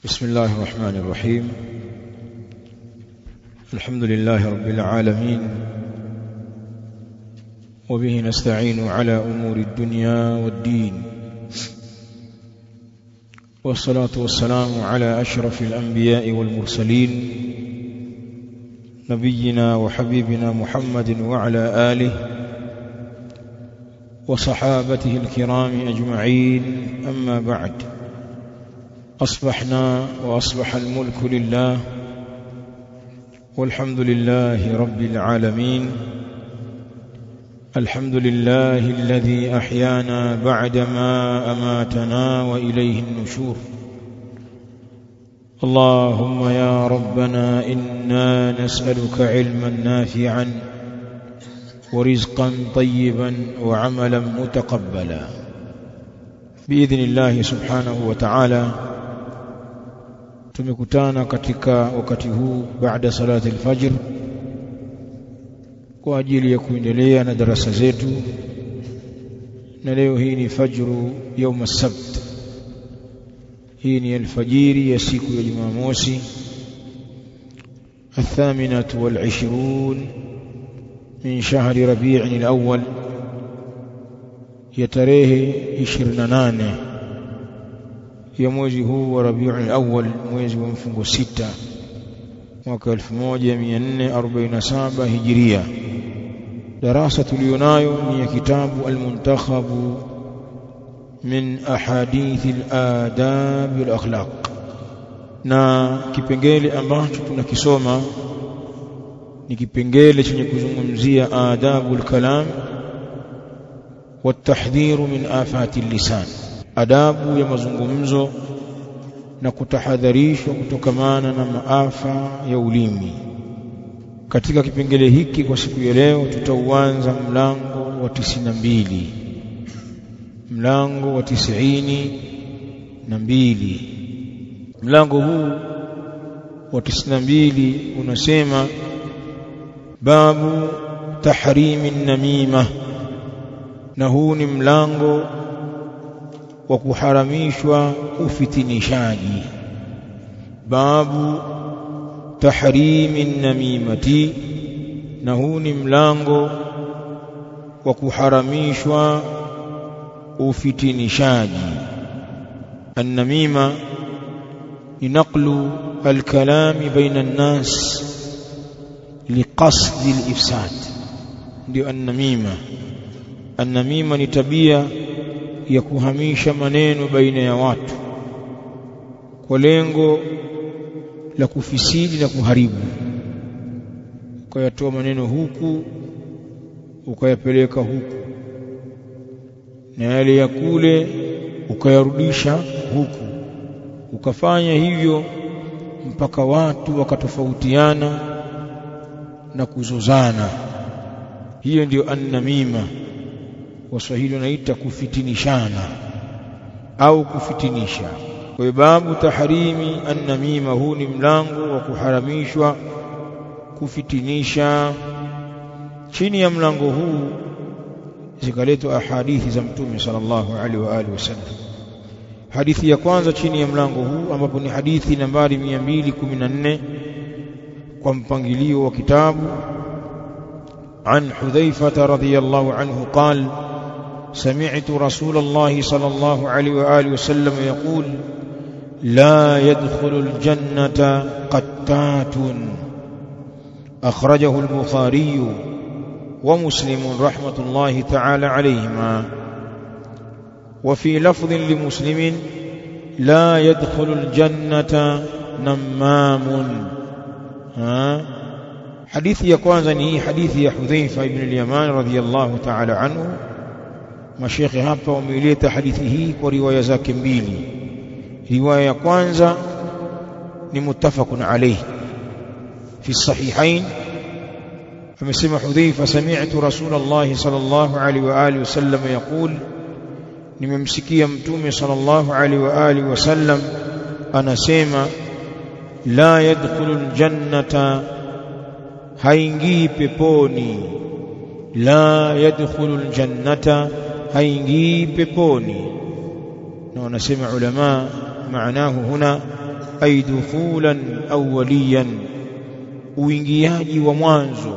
بسم الله الرحمن الرحيم. الحمد لله رب العالمين، وبه نستعين على أمور الدنيا والدين، والصلاة والسلام على أشرف الأنبياء والمرسلين نبينا وحبيبنا محمد وعلى آله وصحابته الكرام أجمعين. أما بعد، أصبحنا وأصبح الملك لله، والحمد لله رب العالمين. الحمد لله الذي أحيانا بعدما أماتنا وإليه النشور. اللهم يا ربنا إنا نسألك علما نافعا ورزقا طيبا وعملا متقبلا بإذن الله سبحانه وتعالى. Tumekutana katika wakati huu baada salati al-fajr kwa ajili ya kuendelea na darasa zetu, na leo hii ni fajru يوم السبت. hii ni alfajiri ya siku ya Jumamosi 28 min shahri Rabi'in al-awwal, ya tarehe 28 ya mwezi huu wa Rabiul Awwal, mwezi wa mfungo 6 mwaka 1447 Hijria. Darasa tulionayo ni ya kitabu Al-Muntakhab min ahadith al-adab wal-akhlaq, na kipengele ambacho tunakisoma ni kipengele chenye kuzungumzia adabul kalam wa tahdhir min afati al-lisan, adabu ya mazungumzo na kutahadharishwa kutokamana na maafa ya ulimi. Katika kipengele hiki kwa siku ya leo tutauanza mlango wa 92, mlango wa 92. Mlango huu wa 92 unasema babu tahrimi namima, na huu ni mlango wa kuharamishwa ufitinishaji. Babu tahrimi namimati, na huu ni mlango wa kuharamishwa ufitinishaji. An-namima ni naqlu al-kalami baina an-nas liqasdi al-ifsad, ndio an-namima. An-namima ni tabia ya kuhamisha maneno baina ya watu kwa lengo la kufisidi na kuharibu. Ukayatoa maneno huku ukayapeleka huku, na yale ya kule ukayarudisha huku, ukafanya hivyo mpaka watu wakatofautiana na kuzozana. Hiyo ndio an-namima. Waswahili wanaita kufitinishana au kufitinisha. Kwa babu tahrimi an-namima, huu ni mlango wa kuharamishwa kufitinisha. Chini ya mlango huu zikaletwa ahadithi za Mtume sallallahu alaihi wa alihi wasallam. Hadithi ya kwanza chini ya mlango huu, ambapo ni hadithi nambari 214 kwa mpangilio wa kitabu, عن حذيفة رضي الله عنه قال: سمعت رسول الله صلى الله عليه وآله وسلم يقول: لا يدخل الجنة قتات. أخرجه البخاري ومسلم رحمة الله تعالى عليهما. وفي لفظ لمسلم: لا يدخل الجنة نمام. Hadithi ya kwanza ni hadithi ya Hudhaifa ibn al-Yaman radhiyallahu ta'ala anhu. Mashekhi hapa wameileta hadithi hii kwa riwaya zake mbili. Riwaya ya kwanza ni muttafaqun alayhi fi sahihain. Amesema Hudhaifa: sami'tu Rasulullah sallallahu alayhi wa alihi wasallam yaqul, nimemsikia Mtume sallallahu alayhi wa alihi wasallam anasema: la yadkhulul jannata, haingii peponi. La yadkhulul jannata, haingii peponi. na wanasema ulama maanahu huna ay dukhulan awwaliyan, uingiaji wa mwanzo,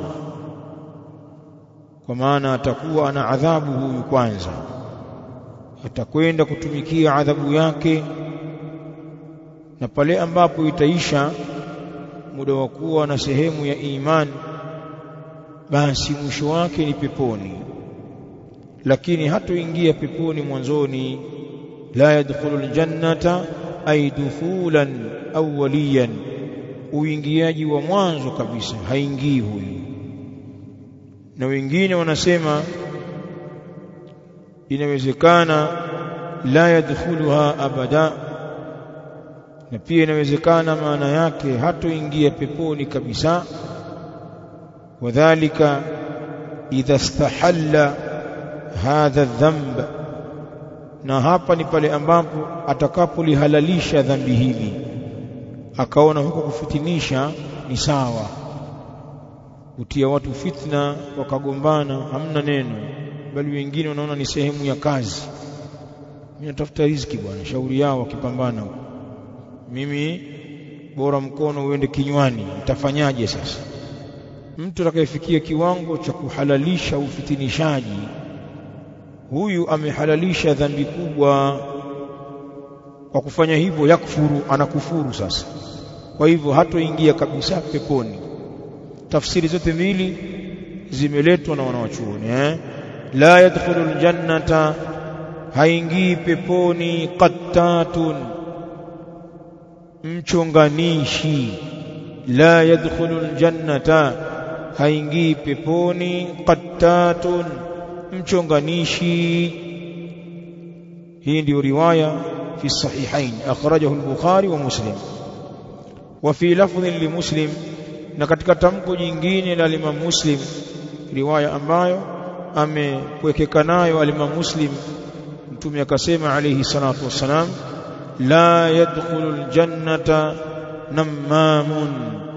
kwa maana atakuwa ana adhabu huyu kwanza, atakwenda kutumikia adhabu yake, na pale ambapo itaisha muda wa kuwa na sehemu ya imani, basi mwisho wake ni peponi. Lakini hatoingia peponi mwanzoni. La yadkhulul jannata ay dukhulan awwaliyan, uingiaji wa mwanzo kabisa haingii huyu. Na wengine wanasema inawezekana la yadkhuluha abada, na pia inawezekana maana yake hatoingia peponi kabisa. Wadhālika idha istahalla hadha dhanb, na hapa ni pale ambapo atakapolihalalisha dhambi hili, akaona huko kufitinisha ni sawa, kutia watu fitna wakagombana hamna neno, bali wengine wanaona ni sehemu ya kazi. Mimi natafuta riziki bwana, shauri yao wakipambana, mimi bora mkono uende kinywani, mtafanyaje sasa? Mtu atakayefikia kiwango cha kuhalalisha ufitinishaji, huyu amehalalisha dhambi kubwa. Kwa kufanya hivyo yakfuru, anakufuru sasa. Kwa hivyo hatoingia kabisa peponi. Tafsiri zote mbili zimeletwa na wanawachuoni. La yadkhulul jannata, haingii peponi, qattatun, mchonganishi. La yadkhulul jannata, haingii peponi, qattatun, mchonganishi. Hii ndio riwaya fi sahihain, akhrajahu al-Bukhari wa Muslim. Wa fi lafdhin li Muslim, na katika tamko jingine la Imam Muslim, riwaya ambayo amepwekeka nayo Imam Muslim, Mtume akasema alayhi salatu wassalam, la yadkhulul jannata nammamun,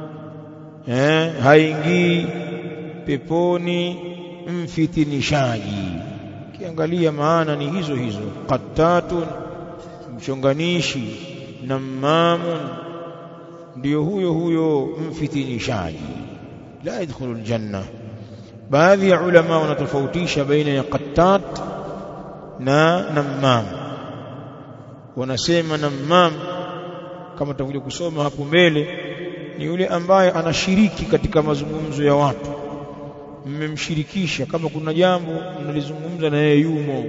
haingii peponi mfitinishaji. Kiangalia maana ni hizo hizo, qattatun, mchonganishi, nammamun ndio huyo huyo mfitinishaji. La yadkhulul janna. Baadhi ya ulama wanatofautisha baina ya qattat na nammam. Wanasema nammam, kama tutakuja kusoma hapo mbele, ni yule ambaye anashiriki katika mazungumzo ya watu. Mmemshirikisha, kama kuna jambo mnalizungumza na yeye yumo,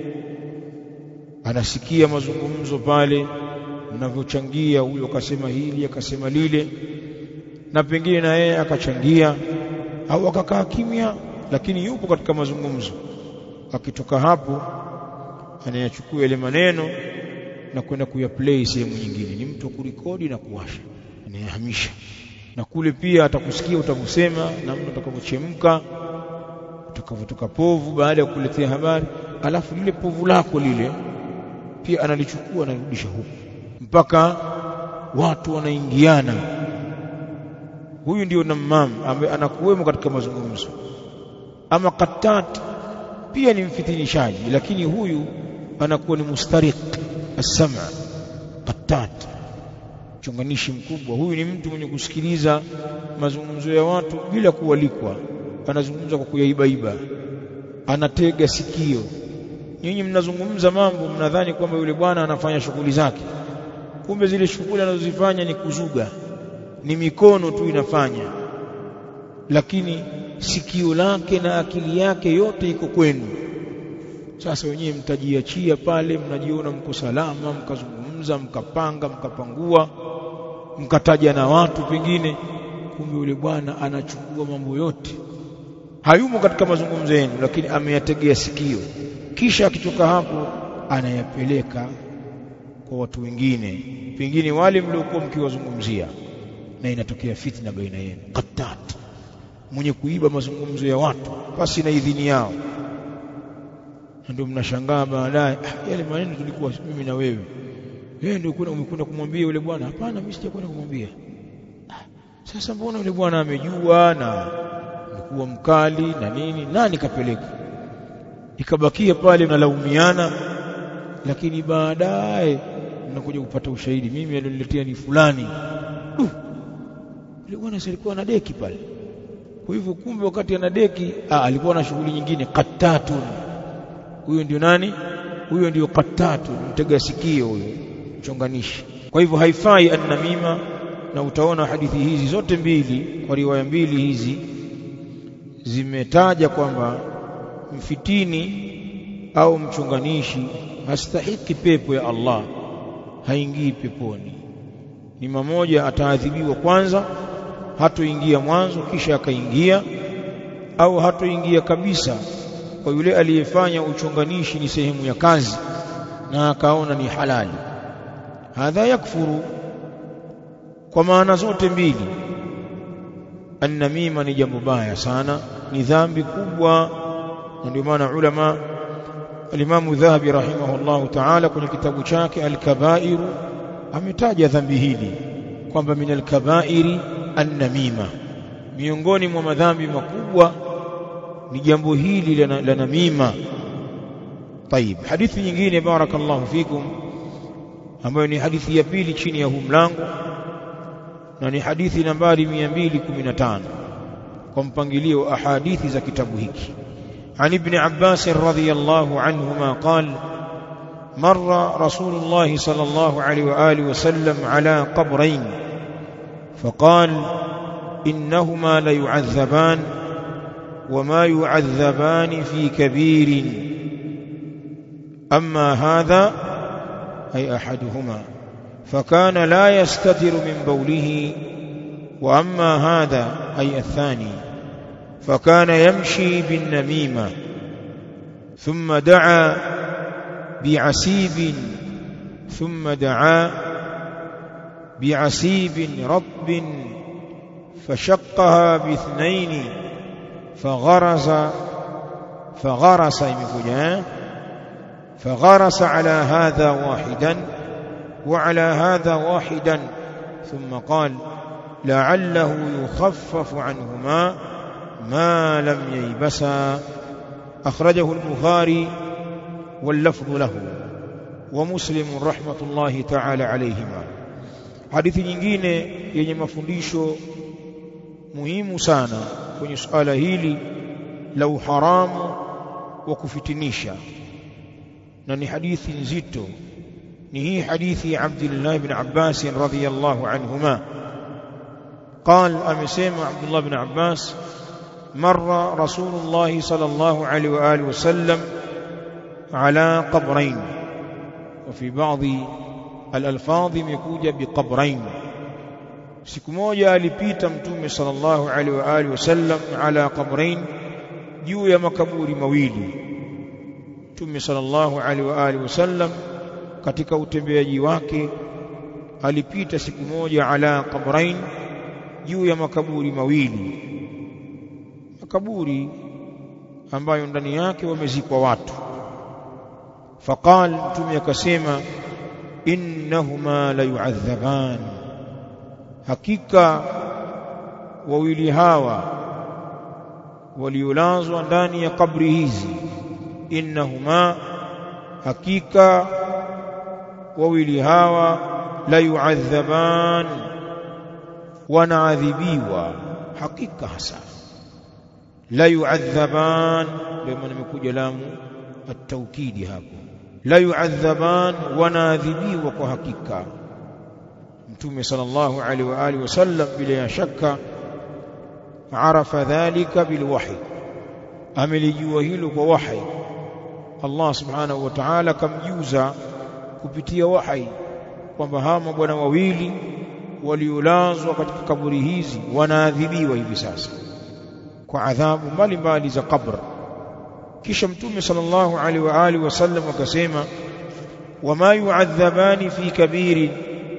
anasikia mazungumzo pale mnavyochangia, huyo akasema hili akasema lile, na pengine na yeye akachangia au akakaa kimya, lakini yupo katika mazungumzo. Akitoka hapo anayachukua ile maneno na kwenda kuyaplay sehemu nyingine. Ni mtu kurekodi na kuwasha, anayahamisha. Na kule pia atakusikia utakusema, na mtu atakapochemka, utakavotoka povu baada ya kukuletea habari, alafu lile povu lako lile pia analichukua na kurudisha huko, mpaka watu wanaingiana. Huyu ndio nammam ambaye anakuwemo katika mazungumzo. Ama qattat pia ni mfitinishaji, lakini huyu anakuwa ni mustariq as-sam'. Qattat, mchonganishi mkubwa. Huyu ni mtu mwenye kusikiliza mazungumzo ya watu bila kualikwa, anazungumza kwa kuyaibaiba, anatega sikio. Nyinyi mnazungumza mambo, mnadhani kwamba yule bwana anafanya shughuli zake, kumbe zile shughuli anazozifanya ni kuzuga, ni mikono tu inafanya, lakini sikio lake na akili yake yote iko kwenu. Sasa wenyewe mtajiachia pale, mnajiona mko salama, mkazungumza, mkapanga, mkapangua, mkataja na watu pengine, kumbe yule bwana anachukua mambo yote. Hayumo katika mazungumzo yenu, lakini ameyategea sikio, kisha akitoka hapo anayapeleka kwa watu wengine, pengine wale mliokuwa mkiwazungumzia, na inatokea fitna baina yenu. Qattat, mwenye kuiba mazungumzo ya watu basi na idhini yao. Ndio mnashangaa baadaye, yale maneno tulikuwa mimi na wewe ndio umekwenda kumwambia yule bwana. Hapana, mimi sijakwenda kumwambia. Sasa mbona yule bwana amejua na alikuwa mkali na nini, nani kapeleka? Ikabakia pale unalaumiana, lakini baadaye nakuja kupata ushahidi, mimi aliniletea ni fulani. Yule bwana alikuwa na deki pale. Kwa hivyo kumbe wakati ana deki alikuwa na shughuli nyingine. Qattatun, huyo ndio nani? Huyo ndio qattatun, mtega sikio huyo, mchonganishi. Kwa hivyo haifai an-namima, na utaona hadithi hizi zote mbili kwa riwaya mbili hizi zimetaja kwamba mfitini au mchonganishi hastahiki pepo ya Allah, haingii peponi. Ni mmoja ataadhibiwa kwanza, hatoingia mwanzo kisha akaingia, au hatoingia kabisa kwa yule aliyefanya uchonganishi ni sehemu ya kazi na akaona ni halali. Hadha yakfuru kwa maana zote mbili. An-namima ni jambo baya sana, ni dhambi kubwa, na ndio maana ulama al-Imam Dhahabi rahimahullahu ta'ala kwenye kitabu chake Al-Kaba'ir ametaja dhambi hili kwamba min al-kaba'iri an-namima, miongoni mwa madhambi makubwa ni jambo hili la namima. Tayib, hadithi nyingine barakallahu fikum, ambayo ni hadithi ya pili chini ya huu mlango, na ni hadithi nambari 215 kwa mpangilio wa ahadithi za kitabu hiki. عن ابن عباس رضي الله عنهما قال: مر رسول الله صلى الله عليه وآله وسلم على قبرين فقال: إنهما ليعذبان وما يعذبان في كبير، أما هذا أي أحدهما فكان لا يستتر من بوله، وأما هذا أي الثاني فكان يمشي بالنميمة، ثم دعا بعسيب رطب فشقها باثنين فغرس على هذا واحدا وعلى هذا واحدا، ثم قال: لعله يخفف عنهما ما لم ييبسا. أخرجه البخاري واللفظ له ومسلم رحمة الله تعالى عليهما. hadithi nyingine yenye mafundisho muhimu sana kwenye suala hili la uharamu wa kufitinisha, na ni hadithi nzito. ni hii hadithi ya Abdullah ibn Abbas radhiyallahu anhuma. قال أمسيما عبد الله بن عباس: مر رسول الله صلى الله عليه وآله وسلم على قبرين، وفي بعض الألفاظ يكوج بقبرين. siku moja alipita mtume sallallahu alaihi wa alihi wasallam ala qabrain, juu ya makaburi mawili. mtume sallallahu alaihi wa alihi wasallam katika utembeaji wake alipita siku moja ala qabrain, juu ya makaburi mawili, makaburi ambayo ndani yake wamezikwa watu. Faqal, mtume akasema: innahuma la yu'adhaban, hakika wawili hawa waliolazwa ndani ya kabri hizi, innahuma, hakika wawili hawa la yu'adhaban, wanaadhibiwa. Hakika hasa la yu'adhaban, ndio maana imekuja lamu at-taukidi hapo. La yu'adhaban, wanaadhibiwa kwa hakika. mtume sallallahu alaihi wa alihi wasallam bila shaka arafa dhalika bilwahi, amelijua hilo kwa wahi. Allah subhanahu wa ta'ala kamjuza kupitia wahi kwamba hawa mabwana wawili waliolazwa katika kaburi hizi wanaadhibiwa hivi sasa kwa adhabu mbalimbali za kabr. kisha mtume sallallahu alaihi wa alihi wasallam akasema: wama yu'adhabani fi kabirin,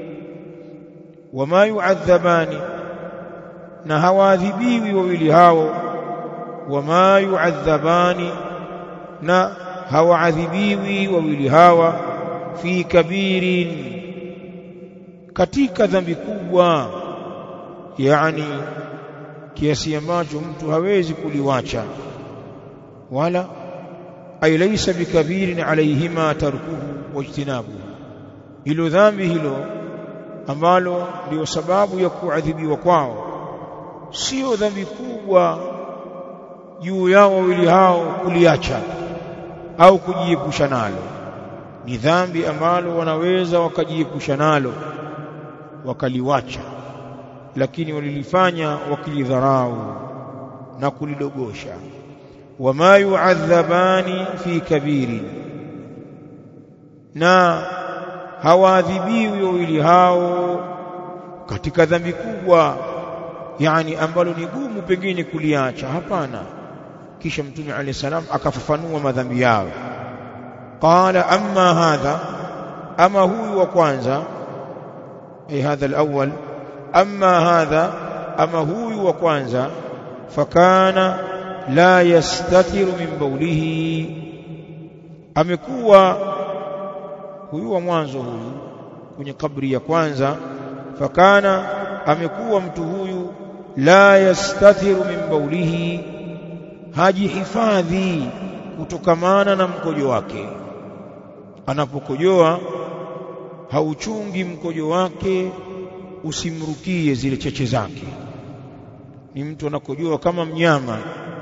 wama yu'adhabani, na hawaadhibiwi wawili hao. wama yu'adhabani, na hawaadhibiwi wawili hawa fi kabirin, katika dhambi kubwa, yani kiasi ambacho mtu hawezi kuliwacha. wala ay laysa bikabirin alayhima tarkuhu wajtinabuhu, hilo dhambi hilo ambalo ndio sababu ya kuadhibiwa kwao sio dhambi kubwa juu yao wawili hao kuliacha au kujiepusha nalo. Ni dhambi ambalo wanaweza wakajiepusha nalo wakaliwacha, lakini walilifanya wakilidharau na kulidogosha. Wama yu'adhabani fi kabiri, na hawaadhibiwi wawili hao katika dhambi kubwa, yani ambalo ni gumu pengine kuliacha. Hapana. Kisha Mtume alayhi salam akafafanua madhambi yao. Qala amma hadha, ama huyu wa kwanza, ay hadha al-awwal, amma hadha, ama huyu wa kwanza, fakana la yastatiru min bawlihi, amekuwa huyu wa mwanzo huyu kwenye kabri ya kwanza, fakana amekuwa mtu huyu la yastatiru min bawlihi, hajihifadhi kutokamana na mkojo wake. Anapokojoa hauchungi mkojo wake usimrukie zile cheche zake. Ni mtu anakojoa kama mnyama,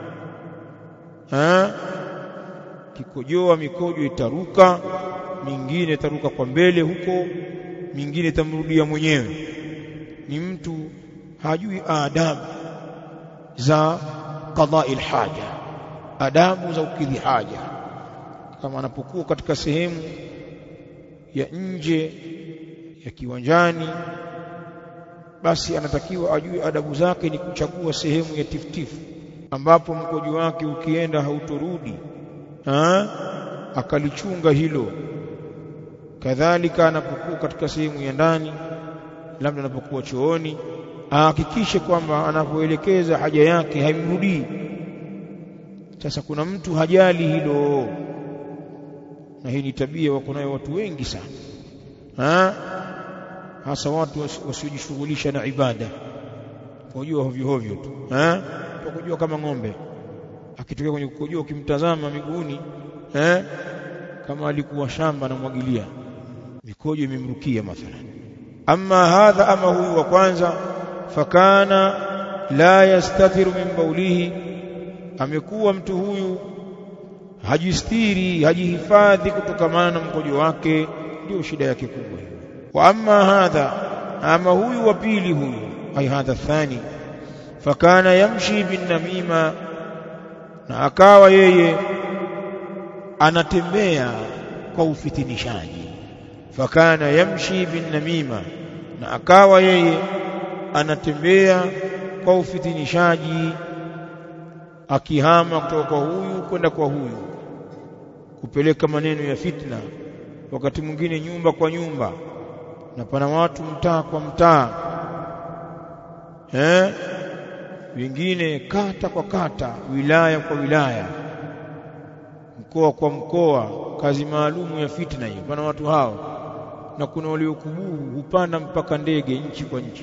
kikojoa mikojo itaruka, mingine itaruka kwa mbele huko, mingine itamrudia mwenyewe. Ni mtu hajui adabu za qada'i al-haja, adabu za ukidhi haja. Kama anapokuwa katika sehemu ya nje ya kiwanjani, basi anatakiwa ajue adabu zake ni kuchagua sehemu ya tiftifu ambapo mkojo wake ukienda hautorudi, akalichunga hilo. Kadhalika anapokuwa katika sehemu ya ndani, labda anapokuwa chooni, ahakikishe kwamba anapoelekeza haja yake haimrudii. Sasa kuna mtu hajali hilo, na hii ni tabia wako nayo watu wengi sana, hasa watu wasiojishughulisha na ibada. Kujua hovyo hovyo tu, kujua kama ng'ombe akitokea kwenye kujua, ukimtazama miguuni, kama alikuwa shamba na mwagilia, mikojo imemrukia mathalan. Amma hadha, ama huyu wa kwanza, fakana la yastatiru min bawlihi, amekuwa mtu huyu hajistiri, hajihifadhi kutokamana na mkojo wake, ndio shida yake kubwa. Wa amma hadha, ama huyu wa pili huyu, ay hadha thani, fakana yamshi bin namima, na akawa yeye anatembea kwa ufitinishaji. Fakana yamshi bin namima, na akawa yeye anatembea kwa ufitinishaji, akihama kutoka kwa huyu kwenda kwa huyu, kupeleka maneno ya fitna. Wakati mwingine nyumba kwa nyumba, na pana watu mtaa kwa mtaa, wengine kata kwa kata, wilaya kwa wilaya, mkoa kwa mkoa, kazi maalumu ya fitna hii. Pana watu hao, na kuna waliokuburu hupanda mpaka ndege nchi kwa nchi,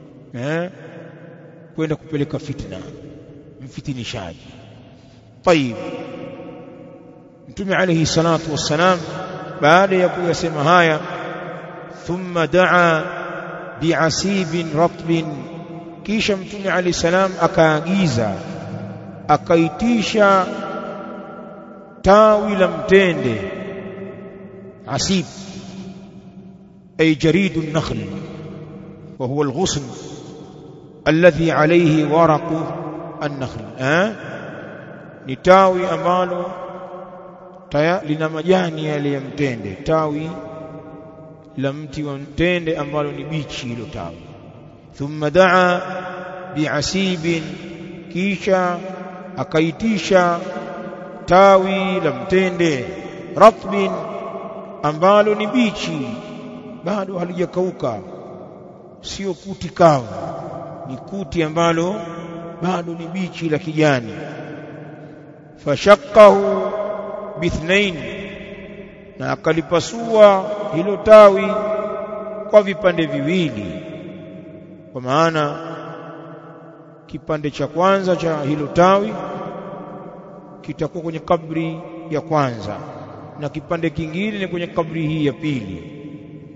kwenda kupeleka fitna, mfitinishaji. Tayib, Mtume alayhi salatu wassalam baada ya kuyasema haya, thumma daa bi'asibin ratbin, kisha Mtume alayhi salam akaagiza, akaitisha tawi la mtende. Asib ay jaridu an-nakhl, wa huwa al-ghusn alladhi alayhi waraqu an-nakhl. Ni tawi ambalo lina majani yale ya mtende, tawi la mti wa mtende ambalo ni bichi hilo tawi. Thumma daa bi'asibin, kisha akaitisha tawi la mtende ratbin, ambalo ni bichi, bado halijakauka, sio kuti kavu, ni kuti ambalo bado ni bichi la kijani. Fashaqahu bithnain, na akalipasua hilo tawi kwa vipande viwili, kwa maana kipande cha kwanza cha hilo tawi kitakuwa kwenye kabri ya kwanza, na kipande kingine ni kwenye kabri hii ya pili.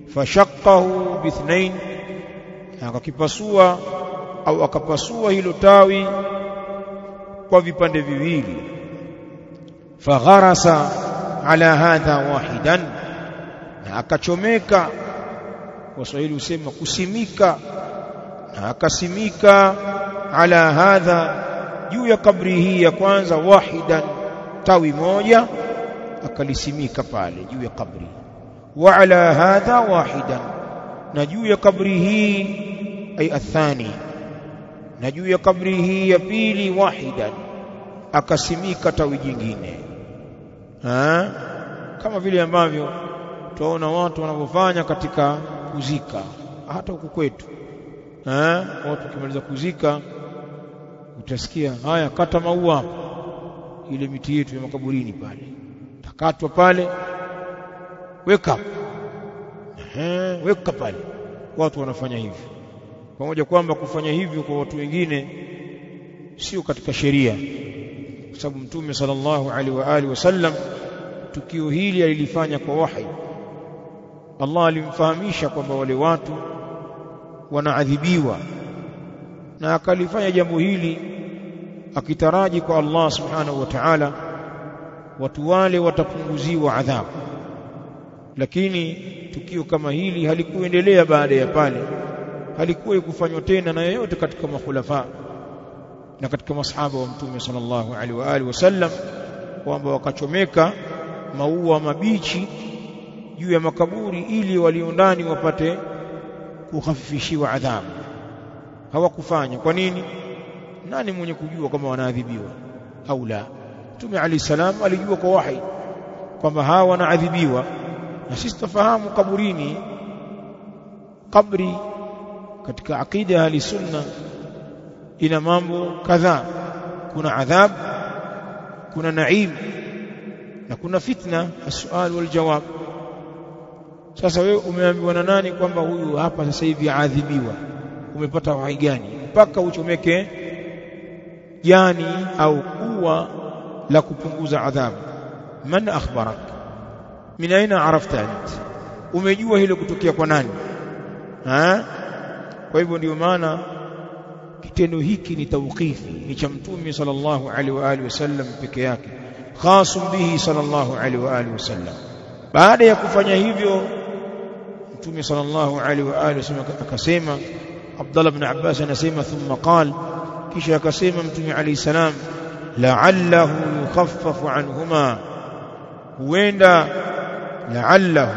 fashaqqahu bithnain, akakipasua au akapasua hilo tawi kwa vipande viwili. Fagharasa ala hadha wahidan, na akachomeka, Waswahili husema kusimika, na akasimika ala hadha, juu ya kabri hii ya kwanza, wahidan, tawi moja akalisimika pale juu ya kabri. Wa ala hadha wahidan, na juu ya kabri hii ay athani, na juu ya kabri hii ya pili, wahidan, akasimika tawi jingine. Kama vile ambavyo tunaona watu wanavyofanya katika kuzika, hata huku kwetu. Watu kimaliza kuzika utasikia, haya kata maua, ile miti yetu ya makaburini pale takatwa pale, weka pale. Watu wanafanya hivyo, pamoja kwamba kufanya hivyo kwa watu wengine sio katika sheria, kwa sababu Mtume sallallahu alaihi wa alihi wasallam tukio hili alilifanya kwa wahi. Allah alimfahamisha kwamba wale watu wanaadhibiwa, na akalifanya jambo hili akitaraji kwa Allah subhanahu wa ta'ala watu wale watapunguziwa adhabu. Lakini tukio kama hili halikuendelea baada ya pale, halikuwa kufanywa tena na yeyote katika makhulafa na katika masahaba wa Mtume sallallahu alaihi wa alihi wasallam, kwamba wakachomeka maua mabichi juu ya makaburi ili walio ndani wapate kukhafifishiwa adhabu. Hawakufanya. Kwa nini? Nani mwenye kujua kama wanaadhibiwa au la? Mtume Ali salam alijua kwa wahi kwamba hawa wanaadhibiwa, na sisi tufahamu kaburini, kabri katika aqida ya ahli sunna ina mambo kadhaa. Kuna adhab, kuna naim, na kuna fitna, as-sual wal jawab. Sasa wewe umeambiwa na nani kwamba huyu hapa sasa hivi aadhibiwa? Umepata wahi gani mpaka uchomeke jani au ua la kupunguza adhabu? Man akhbarak? Min aina arafta ant? Umejua hilo kutokea kwa nani? Kwa hivyo ndio maana kitendo hiki ni tawqifi, ni cha Mtume sallallahu alaihi wa alihi wasallam peke yake, khasum bihi sallallahu alaihi wa alihi wasallam. Baada ya kufanya hivyo Mtume sallallahu alaihi wa alihi wasallam akasema, Abdullah ibn Abbas anasema, thumma qala, kisha akasema Mtume alayhi salam, la'allahu yukhaffafu anhuma, huenda la'allahu,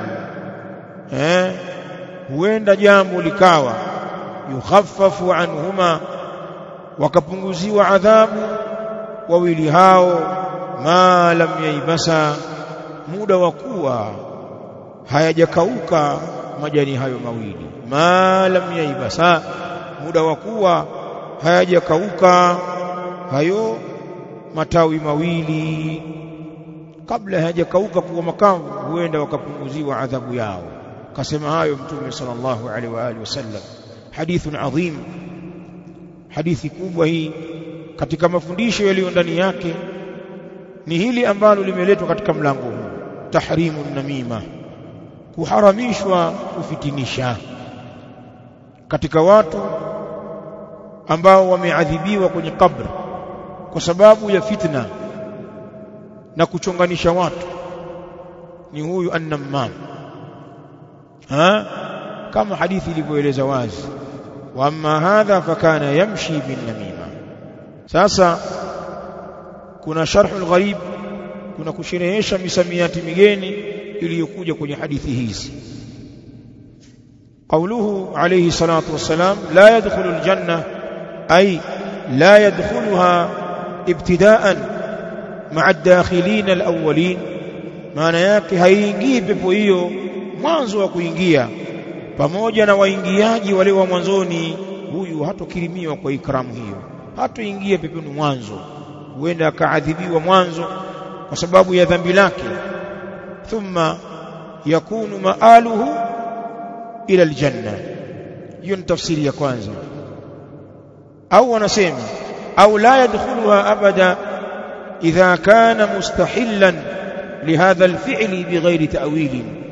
huenda jambo likawa, yukhaffafu anhuma, wakapunguziwa adhabu wawili hao, ma lam yaibasa, muda wa kuwa hayajakauka majani hayo mawili. Ma lam yaibasa, muda wa kuwa hayajakauka hayo matawi mawili, kabla hayajakauka kuwa makavu, huenda wakapunguziwa adhabu yao. Kasema hayo Mtume sallallahu alaihi wa alihi wasallam. Hadithun adhim, hadithi kubwa hii. Katika mafundisho yaliyo ndani yake ni hili ambalo limeletwa katika mlango huu, tahrimun namima, kuharamishwa kufitinisha katika watu ambao wameadhibiwa kwenye kabri kwa sababu ya fitna na kuchonganisha watu. Ni huyu an-nammam, kama hadithi ilivyoeleza wazi, wa amma hadha fakana yamshi bin namima. Sasa kuna sharhul gharib, kuna kusherehesha misamiati migeni iliyokuja kwenye hadithi hizi. قوله عليه الصلاة والسلام لا يدخل الجنة أي لا يدخلها ابتداء مع الداخلين الأولين، maana yake haingii pepo hiyo mwanzo wa kuingia pamoja na waingiaji wale wa mwanzoni. Huyu hatokirimiwa kwa ikramu hiyo, hatoingia peponi mwanzo, huenda akaadhibiwa mwanzo kwa sababu ya dhambi lake. Thumma yakunu maaluhu ila aljanna. Hiyo ni tafsiri ya kwanza. Au wanasema au la yadkhuluha abada idha kana mustahillan lihadha alfi'li bighairi ta'wil,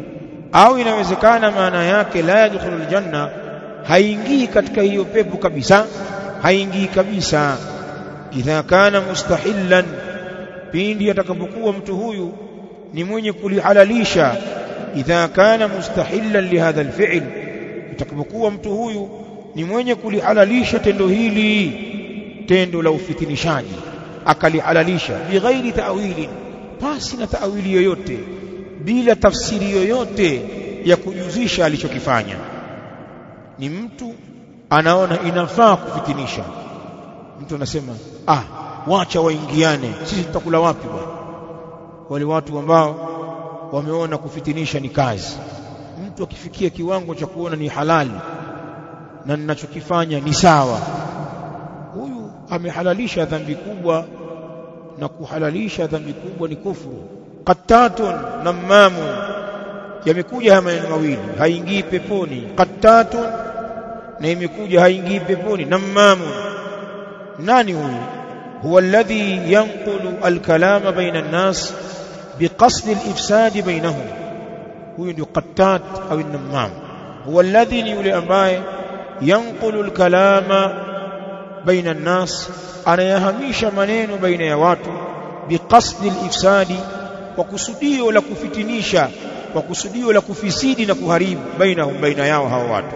au inawezekana maana yake la yadkhulul janna, haingii katika hiyo pepo kabisa, haingii kabisa. Idha kana mustahillan, pindi atakapokuwa mtu huyu ni mwenye kulihalalisha. Idha kana mustahillan lihadha alfi'l, atakapokuwa mtu huyu ni mwenye kulihalalisha tendo hili, tendo la ufitinishaji, akalihalalisha bighairi ta'wilin, pasi na ta'wili yoyote, bila tafsiri yoyote ya kujuzisha alichokifanya. Ni mtu anaona inafaa kufitinisha, mtu anasema wacha waingiane, sisi tutakula wapi bwana? Wale watu ambao wameona kufitinisha ni kazi. Mtu akifikia kiwango cha kuona ni halali na ninachokifanya ni sawa, huyu amehalalisha dhambi kubwa, na kuhalalisha dhambi kubwa ni kufuru. Qattatun namamun, yamekuja haya maneno mawili, haingii peponi. Qattatun, na imekuja haingii peponi. Namamun, nani huyu? Huwa alladhi yanqulu alkalama baina an-nas biqasdi al-ifsad bainahum. Huyu ndio qattat au namam. Huwa alladhi, ni yule ambaye yanqulu alkalama baina an-nas, anayahamisha maneno baina ya watu, biqasdi al-ifsadi, kwa kusudio la kufitinisha, kwa kusudio la kufisidi na kuharibu, bainahum, baina yao hao watu.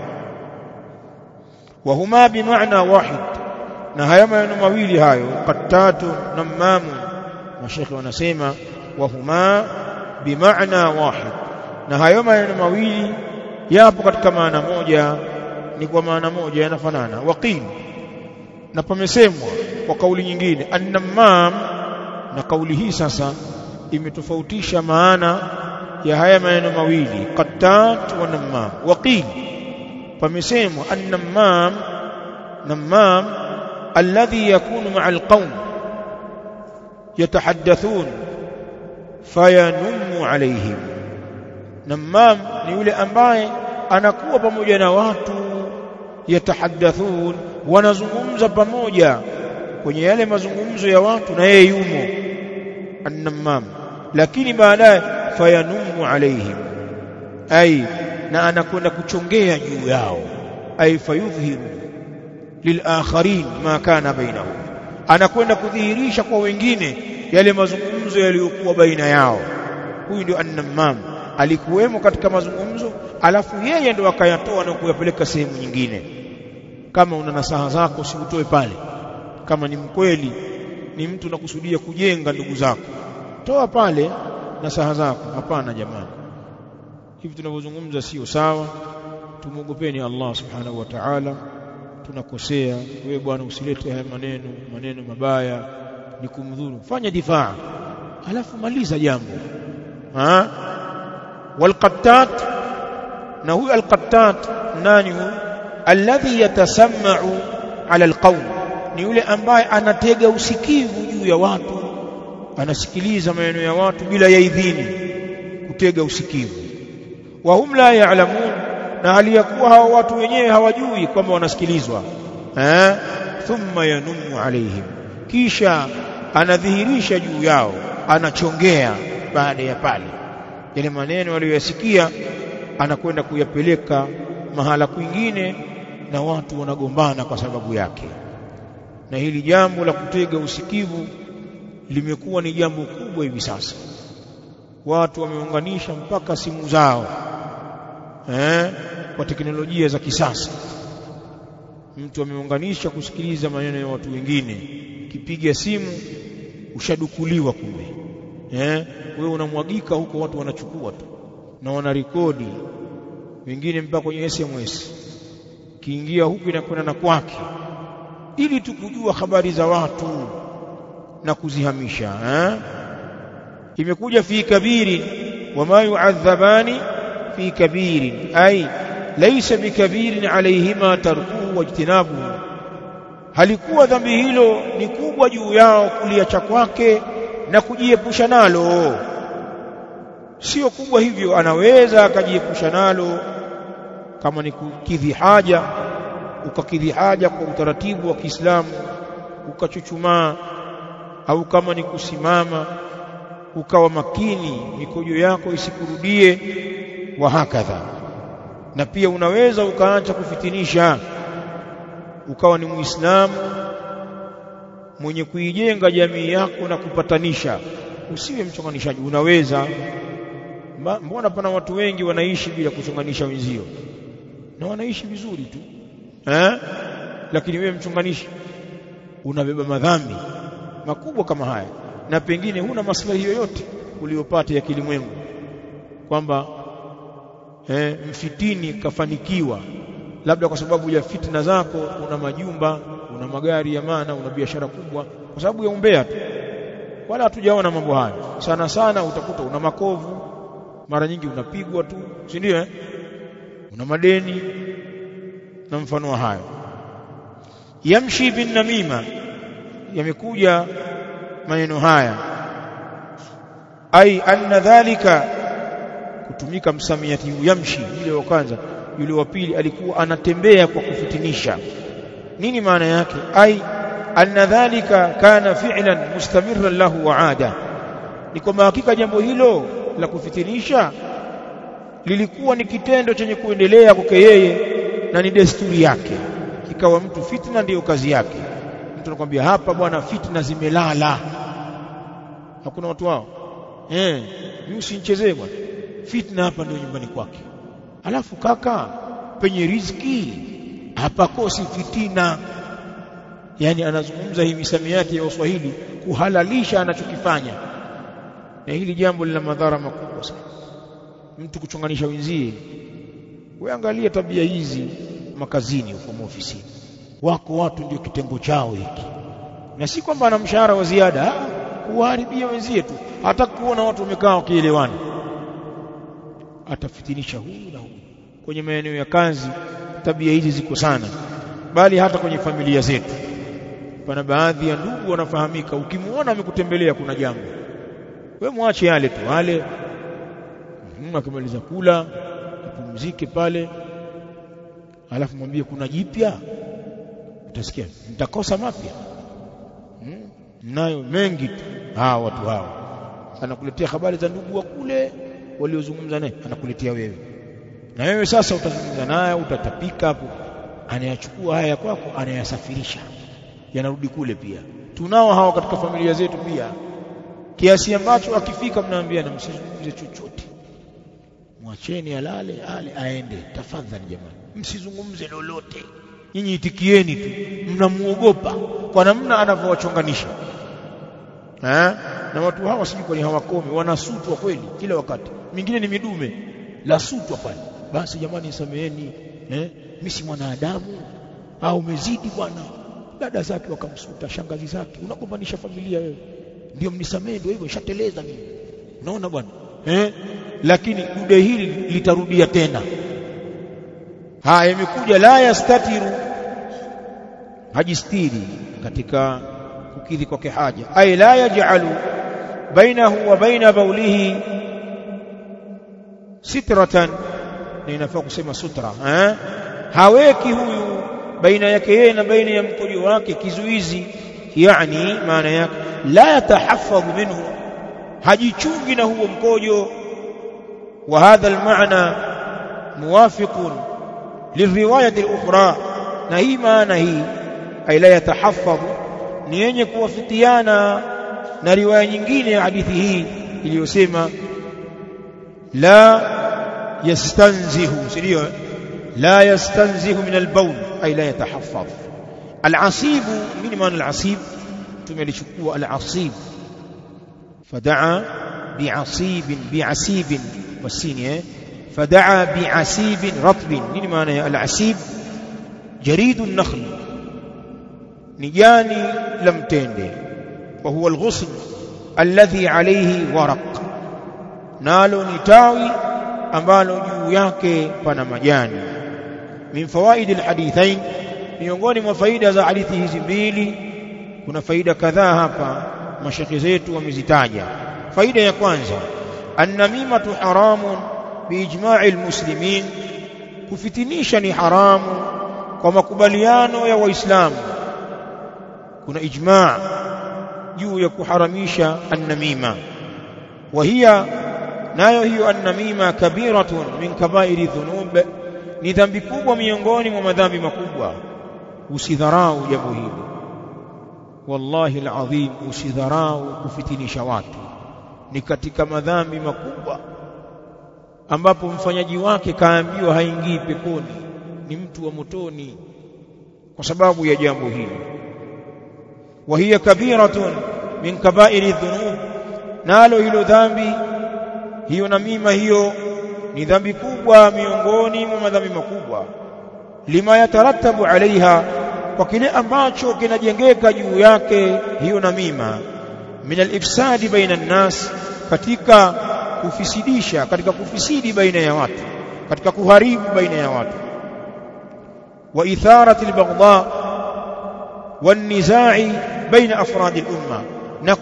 Wa huma bimaana wahid, na haya maneno mawili hayo, qattatu namamu, mashekhi wanasema wa huma bimaana wahid, na hayo maneno mawili yapo katika maana moja, ni kwa maana moja, yanafanana. Waqil, na pamesemwa kwa kauli nyingine an-namam, na kauli hii sasa imetofautisha maana ya haya maneno mawili, qattat wa namam. Waqil, pamesemwa an-namam, namam alladhi yakunu ma'a al-qawm yatahaddathun fayanummu alayhim. Namam ni yule ambaye anakuwa pamoja na watu, yatahaddathun, wanazungumza pamoja kwenye yale mazungumzo ya watu, na yeye yumo an-namam, lakini baadaye fayanummu alayhim, ay, na anakwenda kuchongea juu yao, ay fayudhhiru lilakharin ma kana bainahum, anakwenda kudhihirisha kwa wengine yale mazungumzo yaliyokuwa baina yao. Huyu ndio an-namam, alikuwemo katika mazungumzo, alafu yeye ndio akayatoa na kuyapeleka sehemu nyingine. Kama una nasaha zako usitoe pale, kama ni mkweli, ni mtu unakusudia kujenga ndugu zako, toa pale nasaha zako. Hapana jamani, hivi tunavyozungumza sio sawa. Tumwogopeni Allah subhanahu wa ta'ala, tunakosea. Wewe bwana usilete haya maneno mabaya, ni kumdhuru. Fanya difaa, alafu maliza jambo. Walqattat, na huyu alqattat nani huyu? Alladhi yatasamma'u ala alqawm, ni yule ambaye anatega usikivu juu ya watu, anasikiliza maneno ya watu bila ya idhini, kutega usikivu. Wa hum la ya'lamun, na hali ya kuwa hao watu wenyewe hawajui kwamba wanasikilizwa. Thumma yanummu alayhim, kisha anadhihirisha juu yao, anachongea baada ya pale yale maneno waliyosikia, anakwenda kuyapeleka mahala kwingine, na watu wanagombana kwa sababu yake. Na hili jambo la kutega usikivu limekuwa ni jambo kubwa hivi sasa. Watu wameunganisha mpaka simu zao kwa teknolojia za kisasa. Mtu ameunganisha kusikiliza maneno ya watu wengine, kipiga simu ushadukuliwa kumbe. Wewe unamwagika huko, watu wanachukua tu na wanarekodi, wengine mpaka kwenye SMS, kiingia huku inakwenda na kwake, ili tukujua habari za watu na kuzihamisha. Imekuja fi kabiri wama yu'adhabani fi kabirin, ay laysa bikabirin alayhima tarkuhu wajtinabuhu, halikuwa dhambi hilo ni kubwa juu yao kuliacha kwake na kujiepusha nalo. Sio kubwa hivyo, anaweza akajiepusha nalo. Kama ni kukidhi haja, ukakidhi haja kwa utaratibu wa Kiislamu, ukachuchumaa, au kama ni kusimama ukawa makini mikojo yako isikurudie, wa hakadha. Na pia unaweza ukaacha kufitinisha, ukawa ni Muislamu mwenye kuijenga jamii yako na kupatanisha, usiwe mchonganishaji. Unaweza, mbona pana watu wengi wanaishi bila kuchonganisha wenzio na wanaishi vizuri tu lakini wewe mchonganishi, unabeba madhambi makubwa kama haya, na pengine huna maslahi yoyote uliyopata ya kilimwengu, kwamba mfitini kafanikiwa labda kwa sababu ya fitna zako, una majumba, una magari ya maana, una biashara kubwa, kwa sababu ya umbea tu. Wala hatujaona mambo haya. Sana sana utakuta una makovu, mara nyingi unapigwa tu, si ndio? Una madeni na mfano wa hayo. Yamshi bin namima, yamekuja maneno haya, ai anna dhalika, kutumika msamiati yamshi. Yule wa kwanza, yule wa pili alikuwa anatembea kwa kufitinisha. Nini maana yake? Ai anna dhalika kana fi'lan mustamirran lahu wa 'ada, ni kwamba hakika jambo hilo la kufitinisha lilikuwa ni kitendo chenye kuendelea kwake yeye na ni desturi yake. Kikawa mtu fitna ndiyo kazi yake. Mtu anakuambia hapa bwana, fitna zimelala. Hakuna watu wao mimi usinichezee bwana, fitna hapa ndio nyumbani kwake. Alafu kaka, penye riziki hapakosi fitina. Yani anazungumza hii misamiati ya Kiswahili kuhalalisha anachokifanya, na hili jambo lina madhara makubwa sana. Mtu kuchonganisha wenzie. Wewe angalia tabia hizi makazini, huko ofisini, wako watu ndio kitengo chao hiki, na si kwamba ana mshahara wa ziada, kuharibia wenzie tu. Hata kuona watu wamekaa wakielewana, atafitinisha huyu na huyu. Kwenye maeneo ya kazi tabia hizi ziko sana, bali hata kwenye familia zetu pana baadhi ya ndugu wanafahamika, ukimuona amekutembelea kuna jambo, wewe muache yale tu, wale akimaliza kula apumzike pale, alafu mwambie kuna jipya, utasikia nitakosa mapya. Nayo mengi tu watu hao, anakuletea habari za ndugu wa kule waliozungumza naye, anakuletea wewe, na wewe sasa utazungumza naye, utatapika hapo, anayachukua haya kwako, anayasafirisha, yanarudi kule. Pia tunao hao katika familia zetu pia, kiasi ambacho akifika mnaambia na msizungumze chochote, mwacheni alale aende, tafadhali jamani, msizungumze lolote, nyinyi itikieni tu. Mnamuogopa kwa namna anavyowachonganisha. Na watu hawa sijui kwa nini hawakome, wanasutwa kweli kila wakati. Mingine ni midume la sutwa pale, basi jamani nisameheni, mimi si mwanadamu, au umezidi bwana. Dada zake wakamsuta, shangazi zake, unagombanisha familia wewe, ndio mnisamee, ndio hivyo shateleza mimi, unaona bwana. Lakini dude hili litarudia tena. Haya imekuja la yastatiru, hajistiri katika kukidhi kwake haja. Ay la yaj'alu bainahu wa baina bawlihi sitratan, ni inafaa kusema sutra. Haweki huyu baina yake yeye na baina ya mkojo wake kizuizi. Yani maana yake la yatahaffadhu minhu, hajichungi na huo mkojo. Wa hadha almaana muwafiqun lilriwayati al-ukhra, na hii maana hii ay la yatahaffadhu ni yenye kuwafikiana na riwaya nyingine ya hadithi hii iliyosema la yastanzihu, sio la yastanzihu min al-bawl, ay la yatahaffadh. Al-asib, nini maana al-asib? Tumelichukua al-asib, fadaa bi'asib wasini, fadaa bi'asib ratb. Nini maana ya al-asib? Jaridu an-nakhl, ni jani la mtende. Wa huwa al-ghusn alladhi alayhi waraq, nalo ni tawi ambalo juu yake pana majani. Min fawaid al-hadithain, miongoni mwa faida za hadithi hizi mbili, kuna faida kadhaa hapa mashekhi zetu wamezitaja. Faida ya kwanza, an-namimatu haramun biijma'i al-muslimin, kufitinisha ni haramu kwa makubaliano ya Waislamu. Kuna ijma' juu ya kuharamisha an-namima. Wa hiya nayo hiyo an-namima kabiratun min kaba'iri dhunub, ni dhambi kubwa miongoni mwa madhambi makubwa. Usidharau jambo hili, wallahi alazim, usidharau kufitinisha watu. Ni katika madhambi makubwa ambapo mfanyaji wake kaambiwa haingii peponi, ni mtu wa motoni kwa sababu ya jambo hili. Wa hiya kabiratun min kaba'iri dhunub, nalo hilo dhambi, hiyo namima hiyo ni dhambi kubwa miongoni mwa madhambi makubwa. Lima yatarattabu alaiha, kwa kile ambacho kinajengeka juu yake hiyo namima, min al-ifsadi baina an-nas, katika kufisidisha, katika kufisidi baina ya watu, katika kuharibu baina ya watu. Wa itharati al-baghdha wan-nizaa'i baina afradi al-umma, na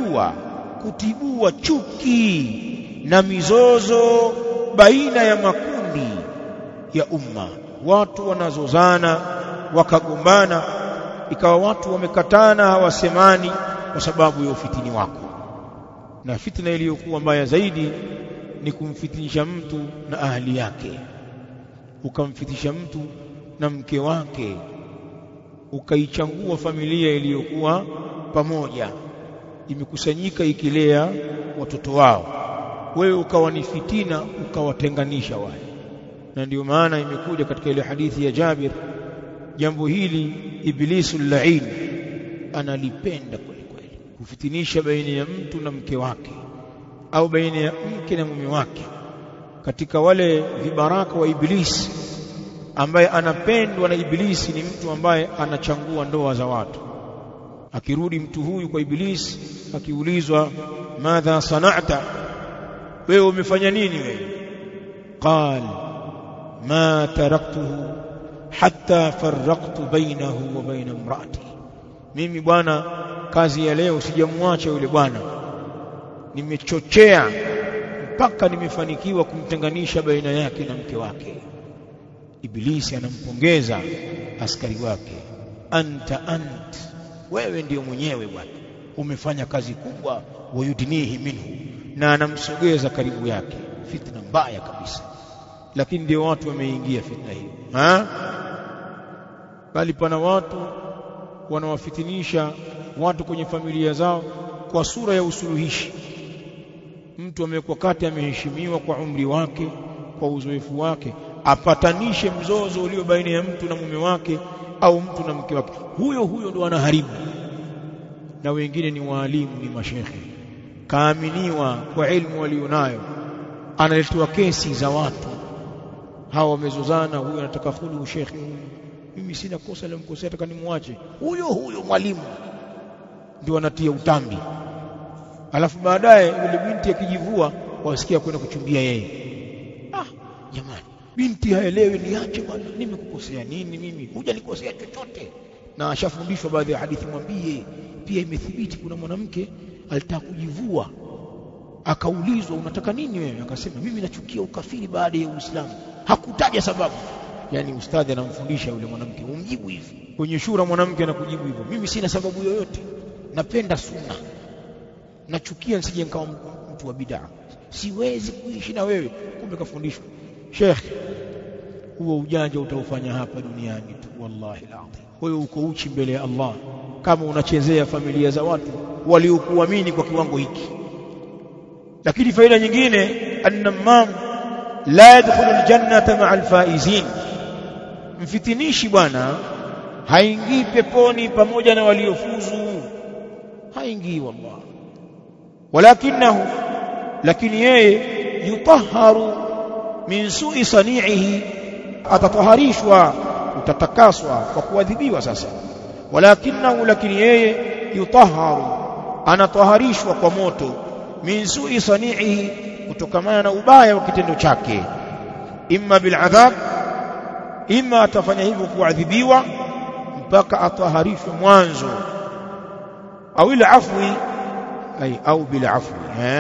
kutibua chuki na mizozo baina ya makundi ya umma. Watu wanazozana wakagombana, ikawa watu wamekatana hawasemani kwa sababu ya ufitini wako. Na fitna iliyokuwa mbaya zaidi ni kumfitinisha mtu na ahli yake, ukamfitisha mtu na mke wake, ukaichangua familia iliyokuwa pamoja imekusanyika ikilea watoto wao, wewe ukawa ni fitina, ukawatenganisha wale. Na ndio maana imekuja katika ile hadithi ya Jabir, jambo hili Iblisul la'in analipenda kweli kweli, kufitinisha baina ya mtu na mke wake au baina ya mke na mume wake. Katika wale vibaraka wa Iblisi ambaye anapendwa na Iblisi ni mtu ambaye anachangua ndoa za watu. Akirudi mtu huyu kwa Iblisi, akiulizwa madha sana'ta, wewe umefanya nini wewe? Qal ma taraktuhu hatta farraqtu bainahu wa baina imraati, mimi bwana kazi ya leo sijamwacha yule bwana, nimechochea mpaka nimefanikiwa kumtenganisha baina yake na mke wake. Iblisi anampongeza askari wake, ant, wewe ndio mwenyewe bwana, umefanya kazi kubwa. Wayudinihi minhu, na anamsogeza karibu yake. Fitna mbaya kabisa, lakini ndio watu wameingia fitna hiyo. Bali pana watu wanawafitinisha watu kwenye familia zao kwa sura ya usuluhishi. Mtu amekuwa kati, ameheshimiwa kwa umri wake, kwa uzoefu wake, apatanishe mzozo ulio baina ya mtu na mume wake au mtu na mke wake. Huyo ndo anaharibu. Na wengine ni walimu, ni mashekhe, kaaminiwa kwa ilmu walionayo, analetwa kesi za watu, hawa wamezozana, huyu anataka khulu shekhi, mimi sina kosa la mkosea, nataka nimwache. Huyo mwalimu ndio anatia utambi. Alafu baadaye yule binti akijivua, wasikia kwenda kuchumbia yeye. Jamani, binti haelewi, niache bwana, nimekukosea nini mimi? Hujanikosea chochote. Na ashafundishwa baadhi ya hadithi, mwambie pia imethibiti kuna mwanamke alitaka kujivua, akaulizwa unataka nini wewe? Akasema mimi nachukia ukafiri baada ya Uislamu. Hakutaja sababu. Yani ustadhi anamfundisha yule mwanamke, umjibu hivi. Kwenye shura mwanamke anakujibu hivyo, mimi sina sababu yoyote, napenda sunna, nachukia nisije nikawa mtu wa bid'a, siwezi kuishi na wewe. Kumbe kafundishwa. Sheikh, huo ujanja utaufanya hapa duniani tu, wallahi alazim. Wewe uko uchi mbele ya Allah kama unachezea familia za watu waliokuamini kwa kiwango hiki. Lakini faida nyingine, an-namam la yadkhulu al-jannata ma'a al-faizin, mfitinishi bwana haingii peponi pamoja na waliofuzu, haingii wallahi. Walakinahu, lakini yeye yutahharu min su'i sani'ihi, atataharishwa, utatakaswa kwa kuadhibiwa sasa. Walakinahu, lakini yeye yutahharu, anataharishwa kwa moto, min su'i sani'ihi, kutokamana na ubaya wa kitendo chake. Imma bil adhab, imma atafanya hivyo kuadhibiwa mpaka ataharishwe mwanzo, au ila afwi, au bil afwi,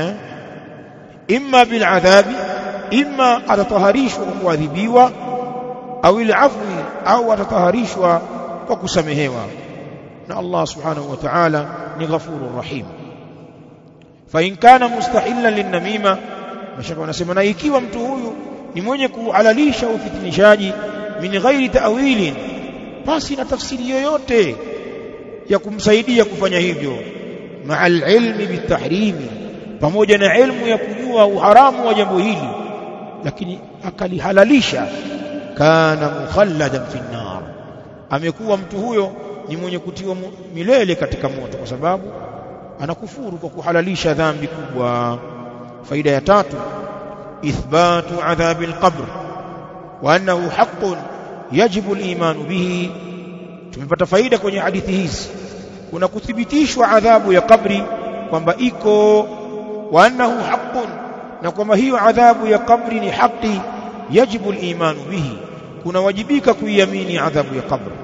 imma bil adhabi, imma atataharishwa kwa kuadhibiwa, au ila afwi, au atataharishwa kwa kusamehewa. Na Allah subhanahu wa ta'ala ni ghafurur rahim. Fa in kana mustahillan lin-namima, mashaka wanasema na ikiwa mtu huyu ni mwenye kuhalalisha ufitinishaji min ghairi ta'wilin, basi na tafsiri yoyote ya kumsaidia kufanya hivyo, ma'al ilmi bitahrimi, pamoja na ilmu ya kujua uharamu wa jambo hili, lakini akalihalalisha, kana mukhalladan fi an-nar, amekuwa mtu huyo ni mwenye kutiwa milele katika moto, kwa sababu anakufuru kwa kuhalalisha dhambi kubwa. Faida ya tatu, ithbatu adhabi al-qabr wa annahu haqqun yajibu al-iman bihi. Tumepata faida kwenye hadithi hizi, kuna kuthibitishwa adhabu ya kabri kwamba iko, wa annahu haqqun, na kwamba hiyo adhabu ya kabri ni haki, yajibu al-iman bihi, kuna wajibika kuiamini adhabu ya kabri.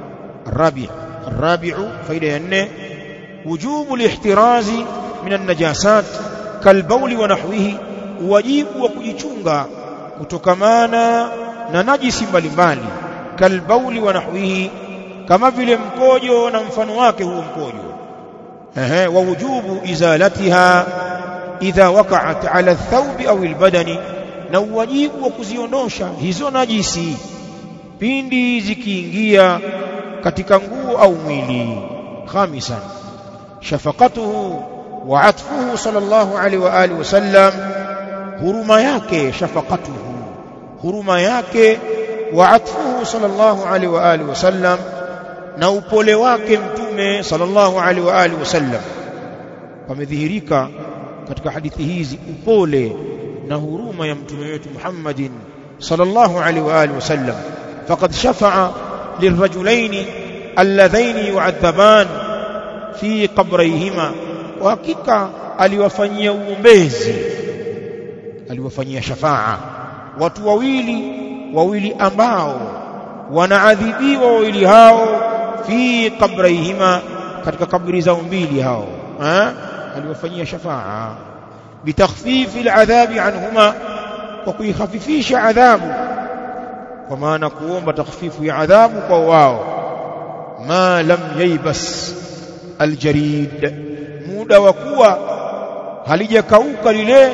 الرابع فائدة ينه وجوب الاحتراز من النجاسات كالبول ونحوه، واجب وكجichunga kutokamana na najisi mbalimbali, kalbauli wa nahwihi, kama vile mkojo na mfano wake huo mkojo. Wa wujubu izalatiha idha waqa'at ala athawbi au albadani, na wajibu wa kuziondosha hizo najisi pindi zikiingia katika nguo au mwili. Khamisan, shafaqatuhu wa atfuhu sallallahu alaihi wa alihi wasallam, huruma yake, shafaqatuhu, huruma yake, wa atfuhu sallallahu alaihi wa alihi wasallam, na upole wake mtume sallallahu alaihi wa alihi wasallam. Pamedhihirika katika hadithi hizi upole na huruma ya mtume wetu Muhammadin sallallahu alaihi wa alihi wasallam. Faqad shafa'a lirrajulaini alladhaini yu'adhaban fi qabrayhima, wa hakika aliwafanyia uombezi, aliwafanyia shafaa watu wawili ambao wanaadhibiwa wawili hao, fi qabrayhima, katika kabri zao mbili hao, aliwafanyia shafaa bitakhfifi aladhabi anhuma, kwa kuikhafifisha adhabu, kwa maana kuomba takhfifu ya adhabu kwa wao. Ma lam yaybas aljarid, muda wa kuwa halijakauka lile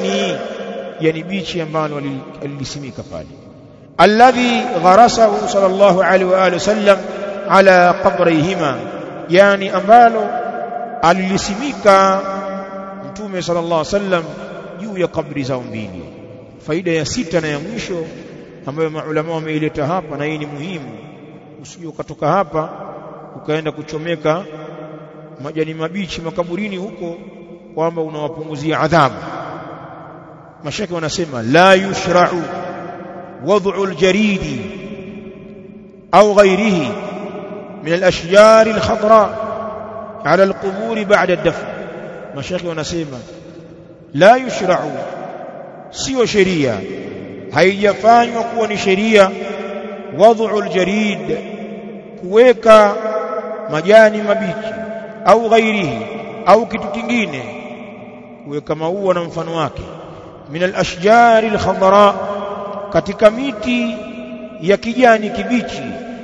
yani bichi ambalo alisimika pale. Alladhi gharasahu sallallahu alaihi wa alihi wasallam ala qabrayhima, yani ambalo alisimika mtume sallallahu alaihi wasallam juu ya kabri zao mbili. Faida ya sita na ya mwisho ambayo maulama wameileta hapa, na hii ni muhimu, usije ukatoka hapa ukaenda kuchomeka majani mabichi makaburini huko kwamba unawapunguzia adhabu. Mashaka wanasema la yushra'u wad'u aljaridi au ghayrihi min alashjar alkhadra ala alqubur ba'da ad-dafn. Mashaka wanasema la yushra'u, sio sheria, haijafanywa kuwa ni sheria, wad'u aljarid, kuweka majani mabichi, au ghairihi, au kitu kingine, kuweka maua na mfano wake, min al-ashjar al-khadra, katika miti ya kijani kibichi,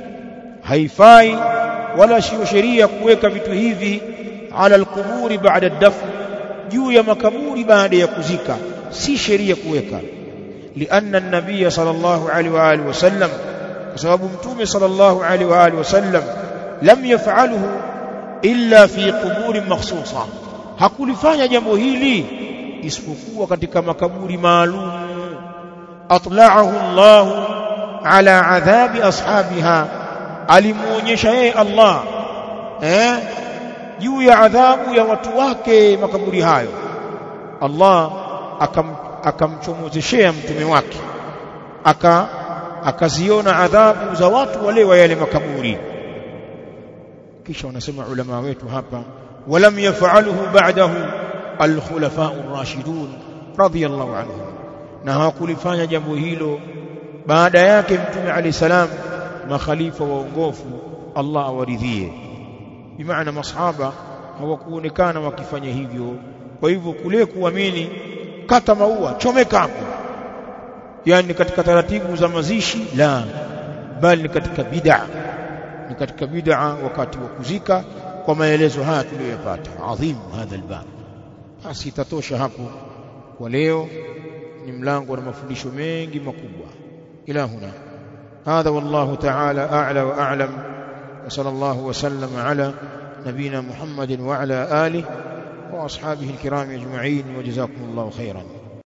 haifai wala sio sheria kuweka vitu hivi ala al-quburi ba'da ad-dafn, juu ya makaburi baada ya kuzika, si sheria kuweka. Lianna an-nabiy sallallahu alaihi wa alihi wasallam, kwa sababu mtume sallallahu alaihi wa alihi wasallam lam yaf'aluhu illa fi quburi makhsusa, hakulifanya jambo hili isipokuwa katika makaburi maalum. Atla'ahu Allah ala adhabi ashabiha, alimuonyesha yeye Allah juu ya adhabu ya watu wake makaburi hayo. Allah akamchomozeshea mtume wake, akaziona adhabu za watu wale wa yale makaburi. Kisha wanasema ulama wetu hapa, walam yaf'aluhu ba'dahu al-khulafa'u ar-rashidun radiyallahu anhum, na hawakulifanya jambo hilo baada yake mtume alayhi salam makhalifa waongofu, Allah awaridhie. Bimaana masahaba hawakuonekana wakifanya hivyo. Kwa hivyo kule kuamini kata maua chomeka hapo, yani katika taratibu za mazishi, la, bali ni katika bid'a, ni katika bid'a wakati wa kuzika, kwa maelezo haya tuliyopata. Adhim hadha albab. Basi tatosha hapo kwa leo, ni mlango na mafundisho mengi makubwa. Ila huna hadha wallahu ta'ala a'la wa a'lam, wa sallallahu wa sallama ala nabina Muhammadin wa ala alihi wa ashabihi alkiram ajma'in, wa jazakumullahu khairan.